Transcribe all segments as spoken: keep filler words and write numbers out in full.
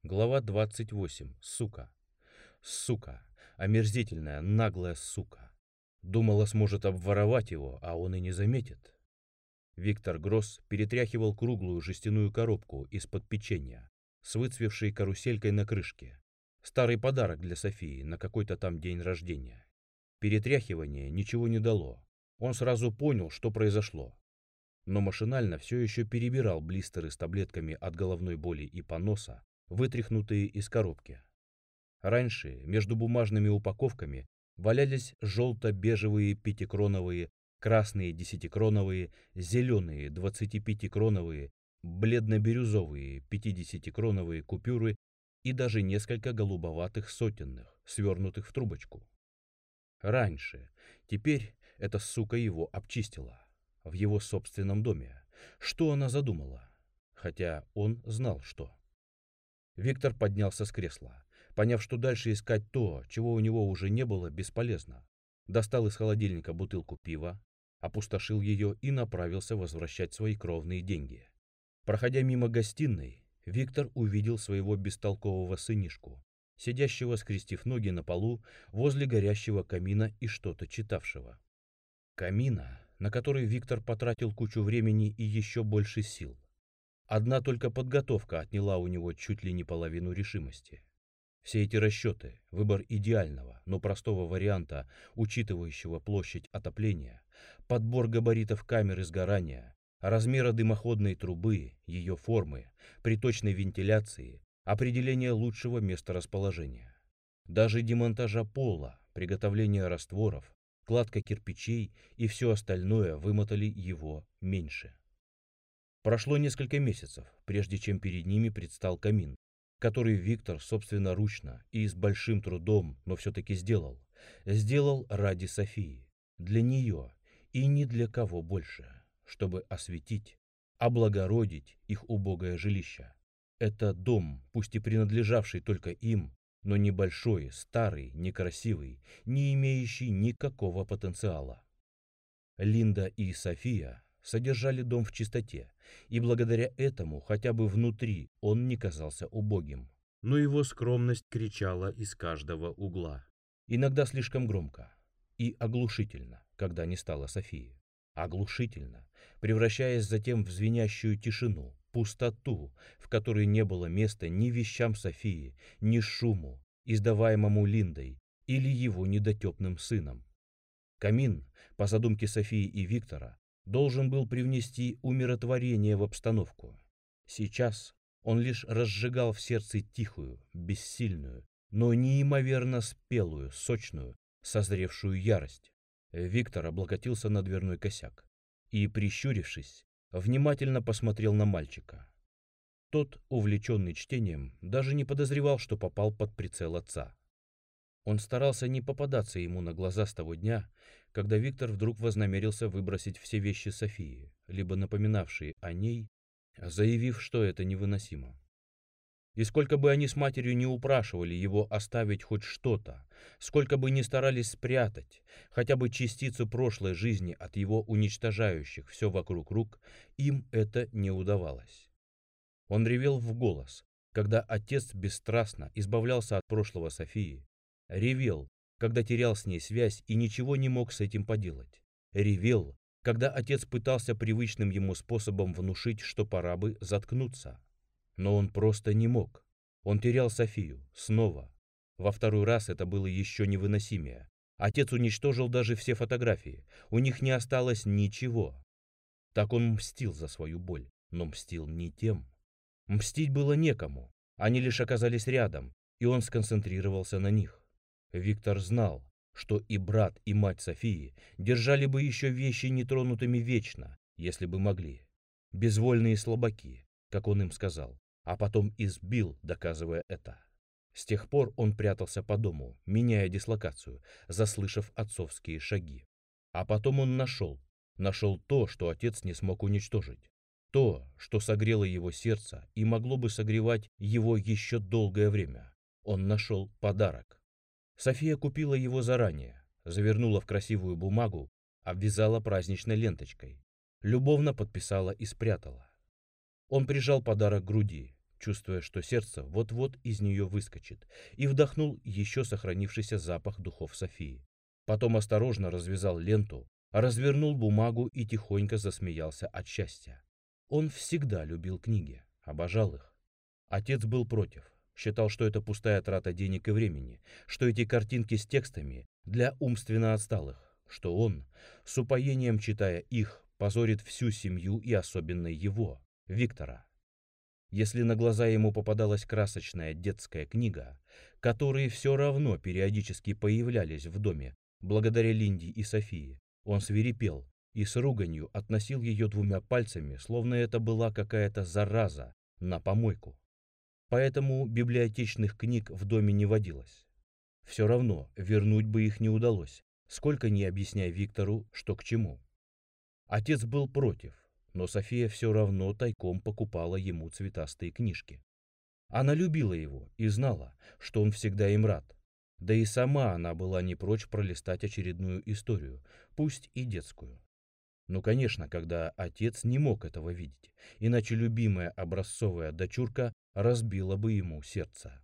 Глава двадцать восемь. Сука. Сука. Омерзительная, наглая сука. Думала, сможет обворовать его, а он и не заметит. Виктор Гросс перетряхивал круглую жестяную коробку из-под печенья с выцвевшей каруселькой на крышке. Старый подарок для Софии на какой-то там день рождения. Перетряхивание ничего не дало. Он сразу понял, что произошло. Но машинально все еще перебирал блистеры с таблетками от головной боли и поноса, вытряхнутые из коробки. Раньше между бумажными упаковками валялись желто-бежевые пятикроновые, красные десятикроновые, зеленые двадцатипятикроновые, бледно-бирюзовые пятидесятикроновые купюры и даже несколько голубоватых сотенных, свернутых в трубочку. Раньше. Теперь эта сука его обчистила. В его собственном доме. Что она задумала? Хотя он знал, что. Виктор поднялся с кресла, поняв, что дальше искать то, чего у него уже не было, бесполезно. Достал из холодильника бутылку пива, опустошил ее и направился возвращать свои кровные деньги. Проходя мимо гостиной, Виктор увидел своего бестолкового сынишку, сидящего, скрестив ноги на полу возле горящего камина и что-то читавшего. Камина, на который Виктор потратил кучу времени и еще больше сил. Одна только подготовка отняла у него чуть ли не половину решимости. Все эти расчеты, выбор идеального, но простого варианта, учитывающего площадь отопления, подбор габаритов камеры сгорания, размера дымоходной трубы, ее формы, при точной вентиляции, определение лучшего месторасположения. Даже демонтажа пола, приготовление растворов, кладка кирпичей и все остальное вымотали его меньше. Прошло несколько месяцев, прежде чем перед ними предстал камин, который Виктор собственноручно и с большим трудом, но все-таки сделал. Сделал ради Софии, для нее и ни для кого больше, чтобы осветить, облагородить их убогое жилище. Это дом, пусть и принадлежавший только им, но небольшой, старый, некрасивый, не имеющий никакого потенциала. Линда и София содержали дом в чистоте, и благодаря этому хотя бы внутри он не казался убогим. Но его скромность кричала из каждого угла. Иногда слишком громко и оглушительно, когда не стало Софии. Оглушительно, превращаясь затем в звенящую тишину, пустоту, в которой не было места ни вещам Софии, ни шуму, издаваемому Линдой или его недотепным сыном. Камин, по задумке Софии и Виктора, должен был привнести умиротворение в обстановку. Сейчас он лишь разжигал в сердце тихую, бессильную, но неимоверно спелую, сочную, созревшую ярость. Виктор облокотился на дверной косяк и, прищурившись, внимательно посмотрел на мальчика. Тот, увлеченный чтением, даже не подозревал, что попал под прицел отца. Он старался не попадаться ему на глаза с того дня, когда Виктор вдруг вознамерился выбросить все вещи Софии, либо напоминавшие о ней, заявив, что это невыносимо. И сколько бы они с матерью не упрашивали его оставить хоть что-то, сколько бы ни старались спрятать хотя бы частицу прошлой жизни от его уничтожающих все вокруг рук, им это не удавалось. Он ревел в голос, когда отец бесстрастно избавлялся от прошлого Софии, ревел, когда терял с ней связь и ничего не мог с этим поделать, ревел, когда отец пытался привычным ему способом внушить, что пора бы заткнуться. Но он просто не мог. Он терял Софию. Снова. Во второй раз это было еще невыносимее. Отец уничтожил даже все фотографии. У них не осталось ничего. Так он мстил за свою боль. Но мстил не тем. Мстить было некому. Они лишь оказались рядом, и он сконцентрировался на них. Виктор знал, что и брат, и мать Софии держали бы еще вещи нетронутыми вечно, если бы могли. Безвольные слабаки, как он им сказал. А потом избил, доказывая это. С тех пор он прятался по дому, меняя дислокацию, заслышав отцовские шаги. А потом он нашел, нашел то, что отец не смог уничтожить. То, что согрело его сердце и могло бы согревать его еще долгое время. Он нашел подарок. София купила его заранее, завернула в красивую бумагу, обвязала праздничной ленточкой, любовно подписала и спрятала. Он прижал подарок к груди, чувствуя, что сердце вот-вот из нее выскочит, и вдохнул еще сохранившийся запах духов Софии. Потом осторожно развязал ленту, развернул бумагу и тихонько засмеялся от счастья. Он всегда любил книги, обожал их. Отец был против, считал, что это пустая трата денег и времени, что эти картинки с текстами для умственно отсталых, что он, с упоением читая их, позорит всю семью и особенно его, Виктора. Если на глаза ему попадалась красочная детская книга, которые все равно периодически появлялись в доме благодаря Линде и Софии, он свирепел и с руганью относил ее двумя пальцами, словно это была какая-то зараза, на помойку. Поэтому библиотечных книг в доме не водилось. Все равно вернуть бы их не удалось, сколько ни объясняй Виктору, что к чему. Отец был против, но София все равно тайком покупала ему цветастые книжки. Она любила его и знала, что он всегда им рад. Да и сама она была не прочь пролистать очередную историю, пусть и детскую. Ну, конечно, когда отец не мог этого видеть, иначе любимая образцовая дочурка разбила бы ему сердце.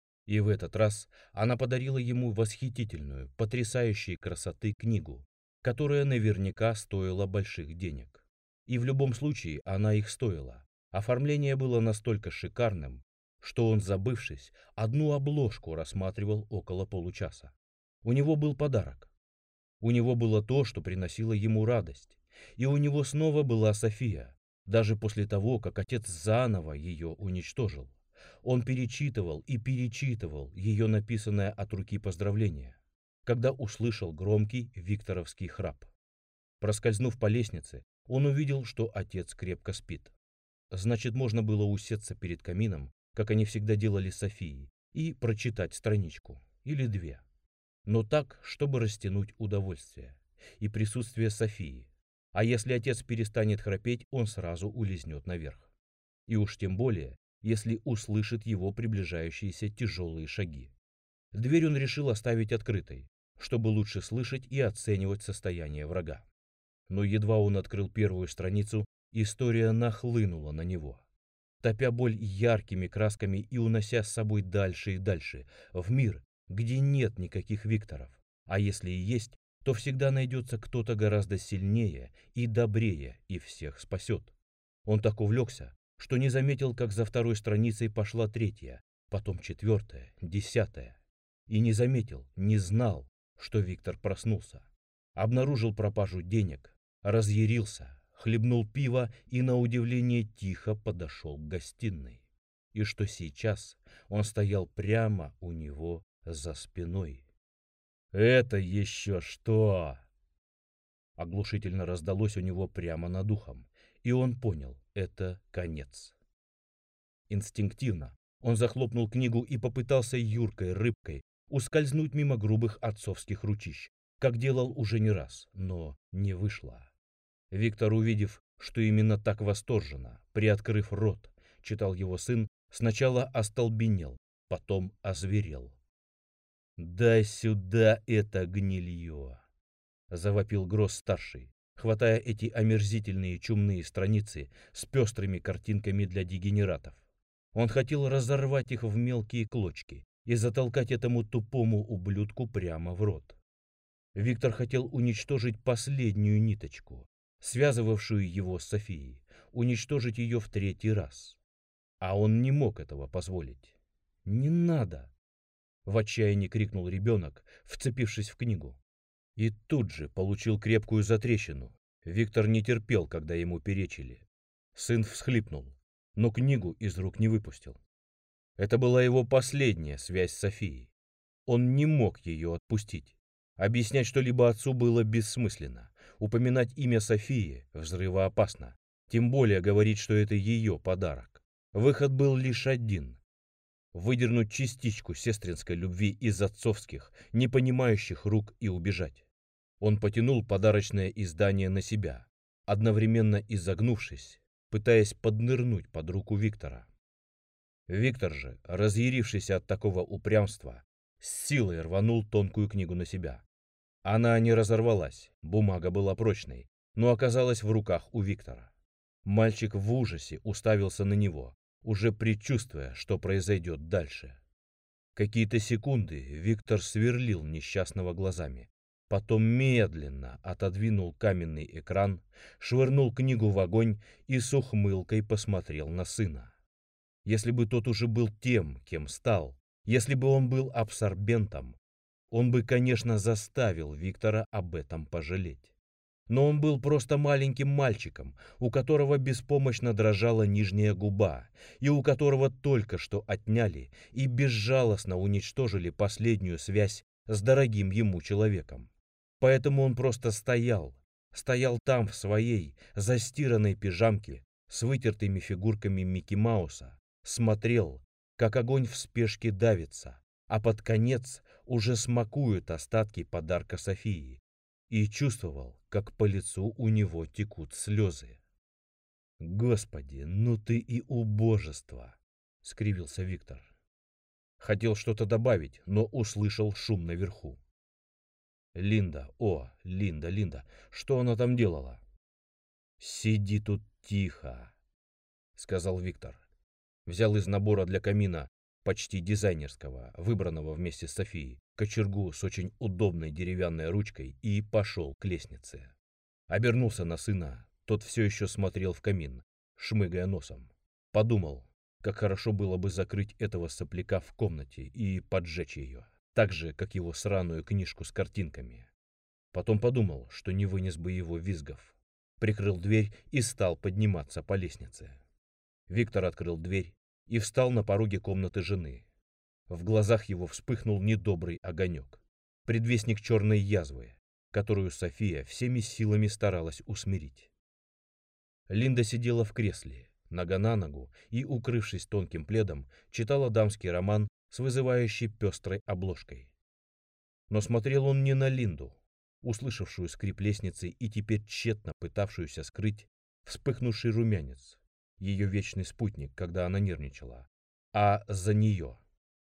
И в этот раз она подарила ему восхитительную, потрясающей красоты книгу, которая наверняка стоила больших денег. И в любом случае она их стоила. Оформление было настолько шикарным, что он, забывшись, одну обложку рассматривал около получаса. У него был подарок. У него было то, что приносило ему радость. И у него снова была София, даже после того, как отец заново ее уничтожил. Он перечитывал и перечитывал ее написанное от руки поздравление, когда услышал громкий викторовский храп. Проскользнув по лестнице, он увидел, что отец крепко спит. Значит, можно было усесться перед камином, как они всегда делали с Софией, и прочитать страничку или две. Но так, чтобы растянуть удовольствие и присутствие Софии. А если отец перестанет храпеть, он сразу улизнет наверх. И уж тем более, если услышит его приближающиеся тяжелые шаги. Дверь он решил оставить открытой, чтобы лучше слышать и оценивать состояние врага. Но едва он открыл первую страницу, история нахлынула на него, топя боль яркими красками и унося с собой дальше и дальше, в мир, где нет никаких Викторов, а если и есть, то всегда найдется кто-то гораздо сильнее и добрее и всех спасет. Он так увлекся, что не заметил, как за второй страницей пошла третья, потом четвертая, десятая. И не заметил, не знал, что Виктор проснулся. Обнаружил пропажу денег, разъярился, хлебнул пиво и, на удивление, тихо подошел к гостиной. И что сейчас он стоял прямо у него за спиной. «Это еще что?» Оглушительно раздалось у него прямо над ухом, и он понял — это конец. Инстинктивно он захлопнул книгу и попытался юркой рыбкой ускользнуть мимо грубых отцовских ручищ, как делал уже не раз, но не вышло. Виктор, увидев, что именно так восторженно, приоткрыв рот, читал его сын, сначала остолбенел, потом озверел. «Дай сюда это гнилье!» — завопил Гросс-старший, хватая эти омерзительные чумные страницы с пестрыми картинками для дегенератов. Он хотел разорвать их в мелкие клочки и затолкать этому тупому ублюдку прямо в рот. Виктор хотел уничтожить последнюю ниточку, связывавшую его с Софией, уничтожить ее в третий раз. А он не мог этого позволить. «Не надо!» — в отчаянии крикнул ребенок, вцепившись в книгу. И тут же получил крепкую затрещину. Виктор не терпел, когда ему перечили. Сын всхлипнул, но книгу из рук не выпустил. Это была его последняя связь с Софией. Он не мог ее отпустить. Объяснять что-либо отцу было бессмысленно. Упоминать имя Софии взрывоопасно. Тем более говорить, что это ее подарок. Выход был лишь один. Выдернуть частичку сестринской любви из отцовских, непонимающих рук и убежать. Он потянул подарочное издание на себя, одновременно изогнувшись, пытаясь поднырнуть под руку Виктора. Виктор же, разъярившийся от такого упрямства, с силой рванул тонкую книгу на себя. Она не разорвалась, бумага была прочной, но оказалась в руках у Виктора. Мальчик в ужасе уставился на него, уже предчувствуя, что произойдет дальше. Какие-то секунды Виктор сверлил несчастного глазами. Потом медленно отодвинул каменный экран, швырнул книгу в огонь и с ухмылкой посмотрел на сына. Если бы тот уже был тем, кем стал, если бы он был абсорбентом, он бы, конечно, заставил Виктора об этом пожалеть. Но он был просто маленьким мальчиком, у которого беспомощно дрожала нижняя губа, и у которого только что отняли и безжалостно уничтожили последнюю связь с дорогим ему человеком. Поэтому он просто стоял, стоял там в своей застиранной пижамке с вытертыми фигурками Микки Мауса, смотрел, как огонь в спешке давится, а под конец уже смакуют остатки подарка Софии, и чувствовал, как по лицу у него текут слезы. «Господи, ну ты и убожество!» — скривился Виктор. Хотел что-то добавить, но услышал шум наверху. «Линда, о, Линда, Линда, что она там делала?» «Сиди тут тихо», — сказал Виктор. Взял из набора для камина, почти дизайнерского, выбранного вместе с Софией, кочергу с очень удобной деревянной ручкой и пошел к лестнице. Обернулся на сына, тот все еще смотрел в камин, шмыгая носом. Подумал, как хорошо было бы закрыть этого сопляка в комнате и поджечь ее, так же, как его сраную книжку с картинками. Потом подумал, что не вынес бы его визгов. Прикрыл дверь и стал подниматься по лестнице. Виктор открыл дверь и встал на пороге комнаты жены. В глазах его вспыхнул недобрый огонек, предвестник черной язвы, которую София всеми силами старалась усмирить. Линда сидела в кресле, нога на ногу, и, укрывшись тонким пледом, читала дамский роман с вызывающей пестрой обложкой. Но смотрел он не на Линду, услышавшую скрип лестницы и теперь тщетно пытавшуюся скрыть вспыхнувший румянец, ее вечный спутник, когда она нервничала, а за нее.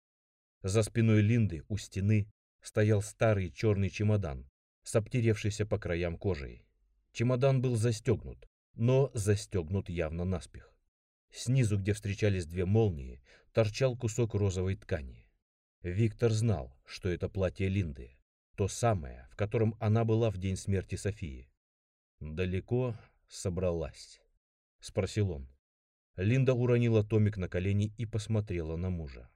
За спиной Линды у стены стоял старый черный чемодан с обтеревшейся по краям кожей. Чемодан был застегнут, но застегнут явно наспех. Снизу, где встречались две молнии, торчал кусок розовой ткани. Виктор знал, что это платье Линды, то самое, в котором она была в день смерти Софии. «Далеко собралась?» — спросил он. Линда уронила томик на колени и посмотрела на мужа.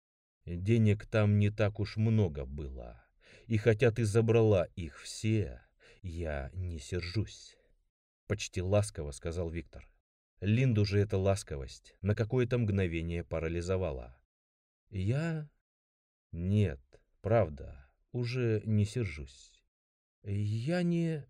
«Денег там не так уж много было, и хотя ты забрала их все, я не сержусь», — почти ласково сказал Виктор. Линду же эта ласковость на какое-то мгновение парализовала. «Я? Нет, правда, уже не сержусь. Я не...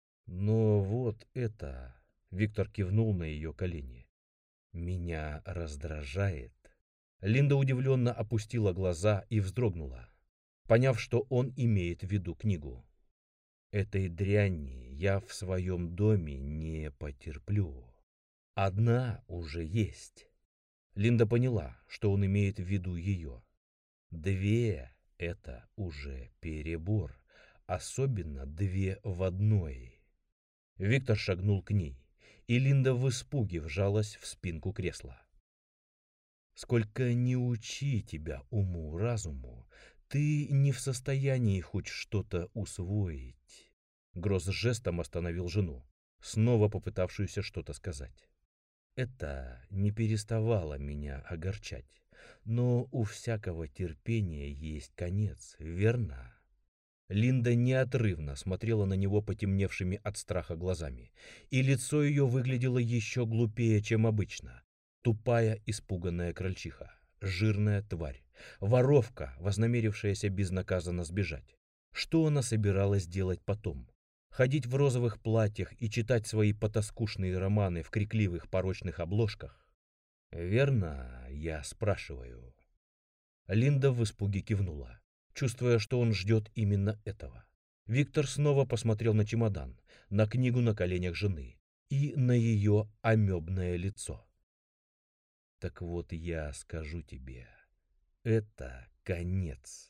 Но вот это...» — Виктор кивнул на ее колени. «Меня раздражает». Линда удивленно опустила глаза и вздрогнула, поняв, что он имеет в виду книгу. «Этой дряни я в своем доме не потерплю. Одна уже есть». Линда поняла, что он имеет в виду ее. Две — это уже перебор, особенно две в одной. Виктор шагнул к ней, и Линда в испуге вжалась в спинку кресла. «Сколько ни учи тебя уму-разуму, ты не в состоянии хоть что-то усвоить». Гросс жестом остановил жену, снова попытавшуюся что-то сказать. «Это не переставало меня огорчать, но у всякого терпения есть конец, верно?» Линда неотрывно смотрела на него потемневшими от страха глазами, и лицо ее выглядело еще глупее, чем обычно. Тупая, испуганная крольчиха, жирная тварь, воровка, вознамерившаяся безнаказанно сбежать. Что она собиралась делать потом? Ходить в розовых платьях и читать свои потаскушные романы в крикливых порочных обложках? «Верно, я спрашиваю». Линда в испуге кивнула, чувствуя, что он ждет именно этого. Виктор снова посмотрел на чемодан, на книгу на коленях жены и на ее амебное лицо. «Так вот я скажу тебе, это конец».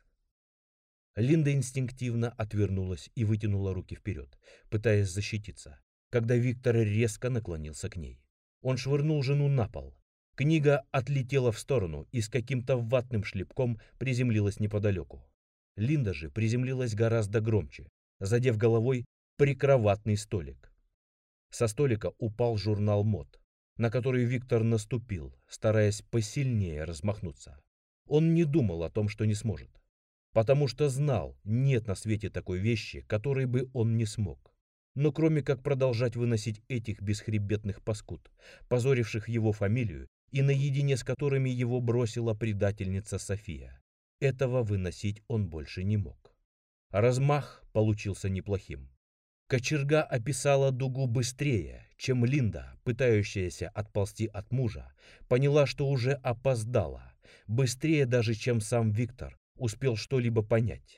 Линда инстинктивно отвернулась и вытянула руки вперед, пытаясь защититься, когда Виктор резко наклонился к ней. Он швырнул жену на пол, Книга отлетела в сторону и с каким-то ватным шлепком приземлилась неподалеку. Линда же приземлилась гораздо громче, задев головой прикроватный столик. Со столика упал журнал мод, на который Виктор наступил, стараясь посильнее размахнуться. Он не думал о том, что не сможет, потому что знал, нет на свете такой вещи, которой бы он не смог. Но кроме как продолжать выносить этих бесхребетных паскуд, позоривших его фамилию и наедине с которыми его бросила предательница София, этого выносить он больше не мог. Размах получился неплохим. Кочерга описала дугу быстрее, чем Линда, пытающаяся отползти от мужа, поняла, что уже опоздала, быстрее даже, чем сам Виктор успел что-либо понять.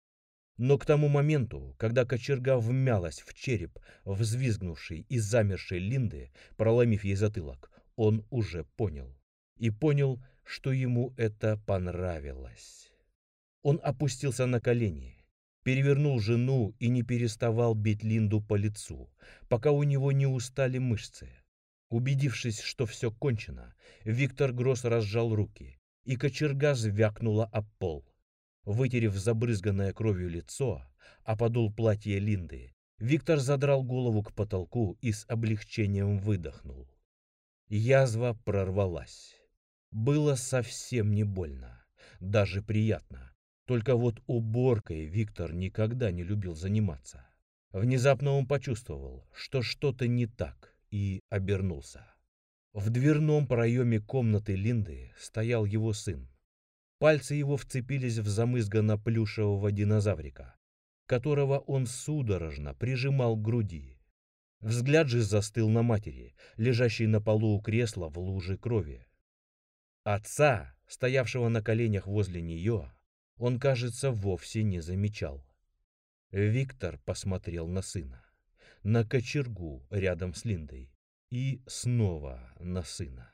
Но к тому моменту, когда кочерга вмялась в череп взвизгнувшей и замершей Линды, проломив ей затылок, он уже понял. И понял, что ему это понравилось. Он опустился на колени, перевернул жену и не переставал бить Линду по лицу, пока у него не устали мышцы. Убедившись, что все кончено, Виктор Гросс разжал руки, и кочерга звякнула об пол. Вытерев забрызганное кровью лицо, а подол платья Линды, Виктор задрал голову к потолку и с облегчением выдохнул. Язва прорвалась. Было совсем не больно, даже приятно. Только вот уборкой Виктор никогда не любил заниматься. Внезапно он почувствовал, что что-то не так, и обернулся. В дверном проеме комнаты Линды стоял его сын. Пальцы его вцепились в замызганно-плюшевого динозаврика, которого он судорожно прижимал к груди. Взгляд же застыл на матери, лежащей на полу у кресла в луже крови. Отца, стоявшего на коленях возле нее, он, кажется, вовсе не замечал. Виктор посмотрел на сына, на кочергу рядом с Линдой и снова на сына.